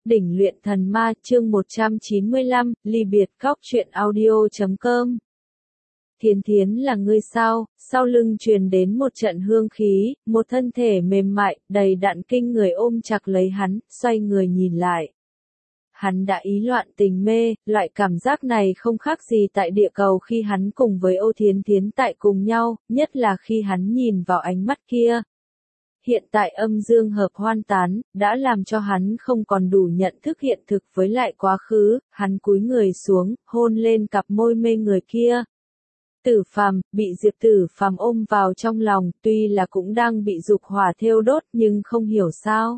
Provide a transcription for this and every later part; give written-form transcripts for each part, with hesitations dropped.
Đỉnh luyện thần ma chương 195, ly biệt góc truyện audio.com. Thiến Thiến là ngươi sao? Sau lưng truyền đến một trận hương khí, một thân thể mềm mại, đầy đặn kinh người ôm chặt lấy hắn, xoay người nhìn lại. Hắn đã ý loạn tình mê, loại cảm giác này không khác gì tại địa cầu khi hắn cùng với Ô Thiến Thiến tại cùng nhau, nhất là khi hắn nhìn vào ánh mắt kia. Hiện tại âm dương hợp hoan tán, đã làm cho hắn không còn đủ nhận thức hiện thực với lại quá khứ, hắn cúi người xuống, hôn lên cặp môi mê người kia. Tử Phàm, bị Diệp Tử Phàm ôm vào trong lòng, tuy là cũng đang bị dục hỏa thiêu đốt nhưng không hiểu sao.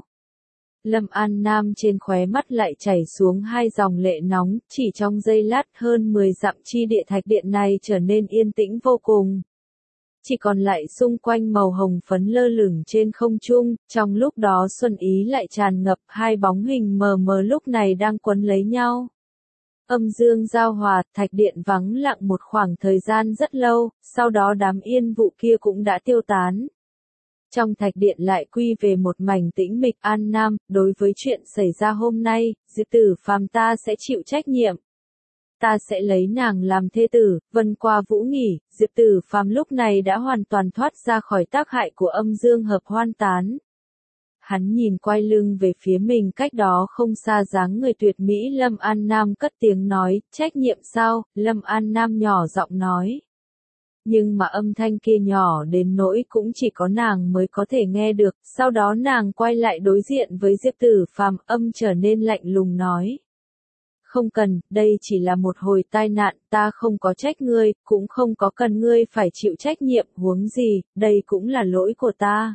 Lâm An Nam trên khóe mắt lại chảy xuống hai dòng lệ nóng, chỉ trong giây lát hơn 10 dặm chi địa thạch điện này trở nên yên tĩnh vô cùng. Chỉ còn lại xung quanh màu hồng phấn lơ lửng trên không trung, trong lúc đó xuân ý lại tràn ngập, hai bóng hình mờ mờ lúc này đang quấn lấy nhau. Âm dương giao hòa, thạch điện vắng lặng một khoảng thời gian rất lâu, sau đó đám yên vụ kia cũng đã tiêu tán. Trong thạch điện lại quy về một mảnh tĩnh mịch. An Nam, đối với chuyện xảy ra hôm nay, Diệp Tử Phàm ta sẽ chịu trách nhiệm. Ta sẽ lấy nàng làm thê tử. Vân qua vũ nghỉ, Diệp Tử Phàm lúc này đã hoàn toàn thoát ra khỏi tác hại của âm dương hợp hoan tán. Hắn nhìn quay lưng về phía mình cách đó không xa dáng người tuyệt mỹ Lâm An Nam cất tiếng nói, trách nhiệm sao? Lâm An Nam nhỏ giọng nói. Nhưng mà âm thanh kia nhỏ đến nỗi cũng chỉ có nàng mới có thể nghe được, sau đó nàng quay lại đối diện với Diệp Tử Phàm, âm trở nên lạnh lùng nói. Không cần, đây chỉ là một hồi tai nạn, ta không có trách ngươi, cũng không có cần ngươi phải chịu trách nhiệm, huống gì, đây cũng là lỗi của ta.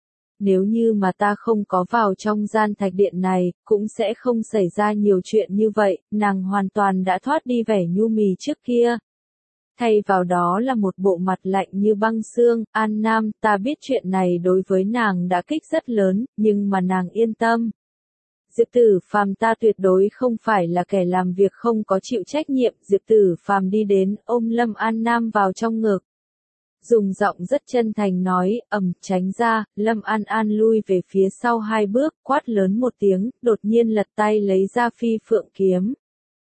Nếu như mà ta không có vào trong gian thạch điện này, cũng sẽ không xảy ra nhiều chuyện như vậy, nàng hoàn toàn đã thoát đi vẻ nhu mì trước kia. Thay vào đó là một bộ mặt lạnh như băng xương. An Nam, ta biết chuyện này đối với nàng đã kích rất lớn, nhưng mà nàng yên tâm. Diệp Tử Phàm ta tuyệt đối không phải là kẻ làm việc không có chịu trách nhiệm. Diệp Tử Phàm đi đến, ôm Lâm An Nam vào trong ngực. Dùng giọng rất chân thành nói, tránh ra. Lâm An An lui về phía sau hai bước, quát lớn một tiếng, đột nhiên lật tay lấy ra phi phượng kiếm.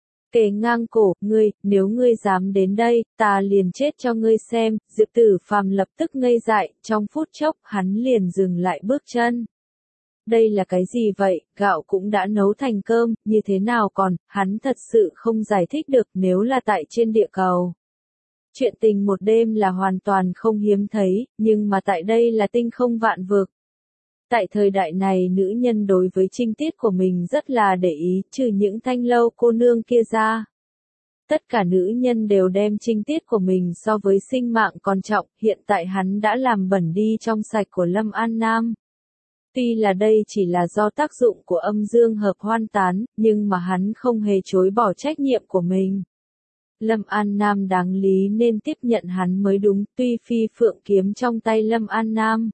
Kề ngang cổ, ngươi, nếu ngươi dám đến đây, ta liền chết cho ngươi xem. Diệp Tử Phàm lập tức ngây dại, trong phút chốc, hắn liền dừng lại bước chân. Đây là cái gì vậy, gạo cũng đã nấu thành cơm, như thế nào còn, hắn thật sự không giải thích được nếu là tại trên địa cầu. Chuyện tình một đêm là hoàn toàn không hiếm thấy, nhưng mà tại đây là tinh không vạn vực. Tại thời đại này nữ nhân đối với trinh tiết của mình rất là để ý, trừ những thanh lâu cô nương kia ra. Tất cả nữ nhân đều đem trinh tiết của mình so với sinh mạng còn trọng, hiện tại hắn đã làm bẩn đi trong sạch của Lâm An Nam. Tuy là đây chỉ là do tác dụng của âm dương hợp hoan tán, nhưng mà hắn không hề chối bỏ trách nhiệm của mình. Lâm An Nam đáng lý nên tiếp nhận hắn mới đúng, tuy phi phượng kiếm trong tay Lâm An Nam.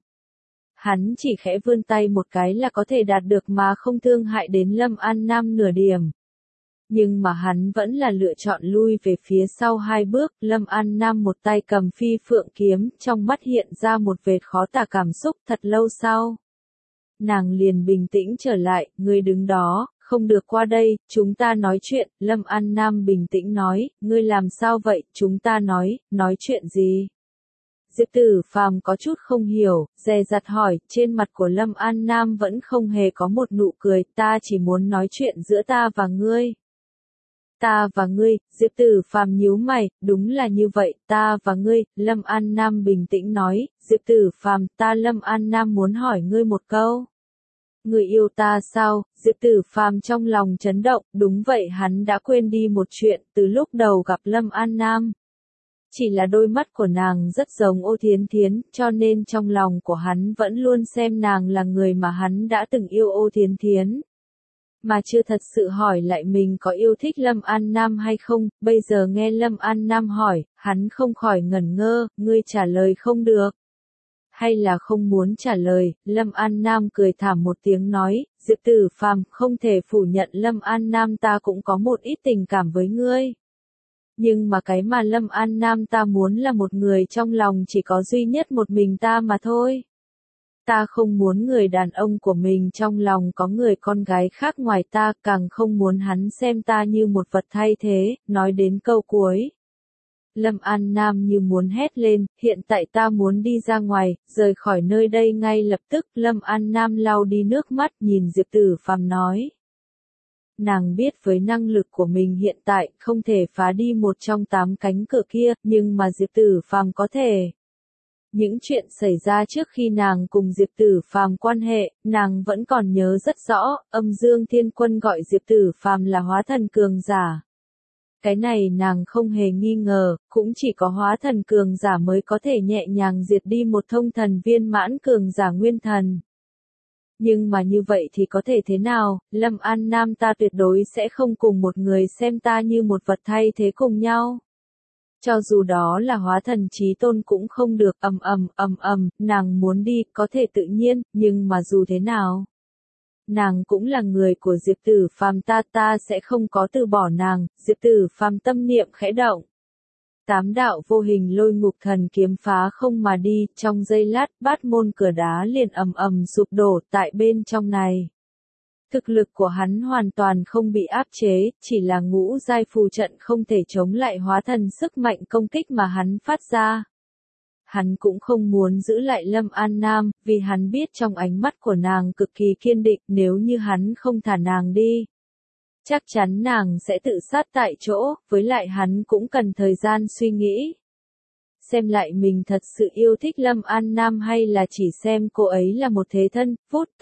Hắn chỉ khẽ vươn tay một cái là có thể đạt được mà không thương hại đến Lâm An Nam nửa điểm. Nhưng mà hắn vẫn là lựa chọn lui về phía sau hai bước. Lâm An Nam một tay cầm phi phượng kiếm, trong mắt hiện ra một vệt khó tả cảm xúc. Thật lâu sau, nàng liền bình tĩnh trở lại, ngươi đứng đó, không được qua đây, chúng ta nói chuyện. Lâm An Nam bình tĩnh nói, ngươi làm sao vậy, chúng ta nói chuyện gì? Diệp Tử Phàm có chút không hiểu, dè dặt hỏi, trên mặt của Lâm An Nam vẫn không hề có một nụ cười, ta chỉ muốn nói chuyện giữa ta và ngươi. Ta và ngươi, Diệp Tử Phàm nhíu mày, đúng là như vậy, ta và ngươi. Lâm An Nam bình tĩnh nói, Diệp Tử Phàm, ta Lâm An Nam muốn hỏi ngươi một câu. Người yêu ta sao? Diệp Tử Phàm trong lòng chấn động, đúng vậy, hắn đã quên đi một chuyện, từ lúc đầu gặp Lâm An Nam. Chỉ là đôi mắt của nàng rất giống Ô Thiến Thiến, cho nên trong lòng của hắn vẫn luôn xem nàng là người mà hắn đã từng yêu Ô Thiến Thiến. Mà chưa thật sự hỏi lại mình có yêu thích Lâm An Nam hay không, bây giờ nghe Lâm An Nam hỏi, hắn không khỏi ngẩn ngơ, ngươi trả lời không được. Hay là không muốn trả lời? Lâm An Nam cười thảm một tiếng nói, Diệp Tử Phàm, không thể phủ nhận Lâm An Nam ta cũng có một ít tình cảm với ngươi. Nhưng mà cái mà Lâm An Nam ta muốn là một người trong lòng chỉ có duy nhất một mình ta mà thôi. Ta không muốn người đàn ông của mình trong lòng có người con gái khác ngoài ta, càng không muốn hắn xem ta như một vật thay thế. Nói đến câu cuối, Lâm An Nam như muốn hét lên, hiện tại ta muốn đi ra ngoài, rời khỏi nơi đây ngay lập tức. Lâm An Nam lau đi nước mắt, nhìn Diệp Tử Phàm nói. Nàng biết với năng lực của mình hiện tại không thể phá đi một trong 8 cánh cửa kia, nhưng mà Diệp Tử Phàm có thể. Những chuyện xảy ra trước khi nàng cùng Diệp Tử Phàm quan hệ, nàng vẫn còn nhớ rất rõ. Âm Dương Thiên Quân gọi Diệp Tử Phàm là hóa thần cường giả. Cái này nàng không hề nghi ngờ, cũng chỉ có hóa thần cường giả mới có thể nhẹ nhàng diệt đi một thông thần viên mãn cường giả nguyên thần. Nhưng mà như vậy thì có thể thế nào, Lâm An Nam ta tuyệt đối sẽ không cùng một người xem ta như một vật thay thế cùng nhau. Cho dù đó là hóa thần chí tôn cũng không được. Nàng muốn đi, có thể tự nhiên, nhưng mà dù thế nào. Nàng cũng là người của Diệp Tử Phàm, ta sẽ không có từ bỏ nàng. Diệp Tử Phàm tâm niệm khẽ động. 8 đạo vô hình lôi ngục thần kiếm phá không mà đi, trong giây lát bát môn cửa đá liền sụp đổ tại bên trong này. Thực lực của hắn hoàn toàn không bị áp chế, chỉ là ngũ giai phù trận không thể chống lại hóa thần sức mạnh công kích mà hắn phát ra. Hắn cũng không muốn giữ lại Lâm An Nam, vì hắn biết trong ánh mắt của nàng cực kỳ kiên định, nếu như hắn không thả nàng đi. Chắc chắn nàng sẽ tự sát tại chỗ, với lại hắn cũng cần thời gian suy nghĩ. Xem lại mình thật sự yêu thích Lâm An Nam hay là chỉ xem cô ấy là một thế thân.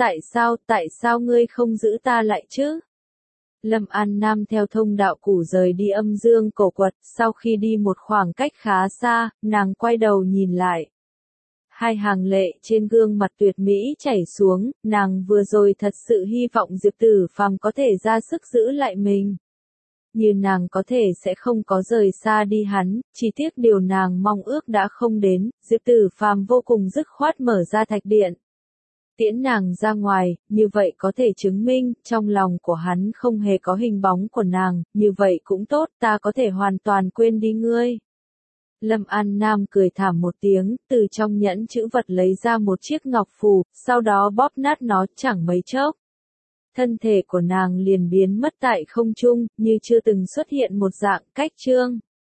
Tại sao ngươi không giữ ta lại chứ? Lâm An Nam theo thông đạo cũ rời đi âm dương cổ quật, sau khi đi một khoảng cách khá xa, nàng quay đầu nhìn lại. Hai hàng lệ trên gương mặt tuyệt mỹ chảy xuống, nàng vừa rồi thật sự hy vọng Diệp Tử Phàm có thể ra sức giữ lại mình. Như nàng có thể sẽ không có rời xa đi hắn, chỉ tiếc điều nàng mong ước đã không đến. Diệp Tử Phàm vô cùng dứt khoát mở ra thạch điện. Tiễn nàng ra ngoài, như vậy có thể chứng minh, trong lòng của hắn không hề có hình bóng của nàng, như vậy cũng tốt, ta có thể hoàn toàn quên đi ngươi. Lâm An Nam cười thảm một tiếng, từ trong nhẫn chữ vật lấy ra một chiếc ngọc phù, sau đó bóp nát nó chẳng mấy chốc. Thân thể của nàng liền biến mất tại không trung, như chưa từng xuất hiện một dạng. Cách chương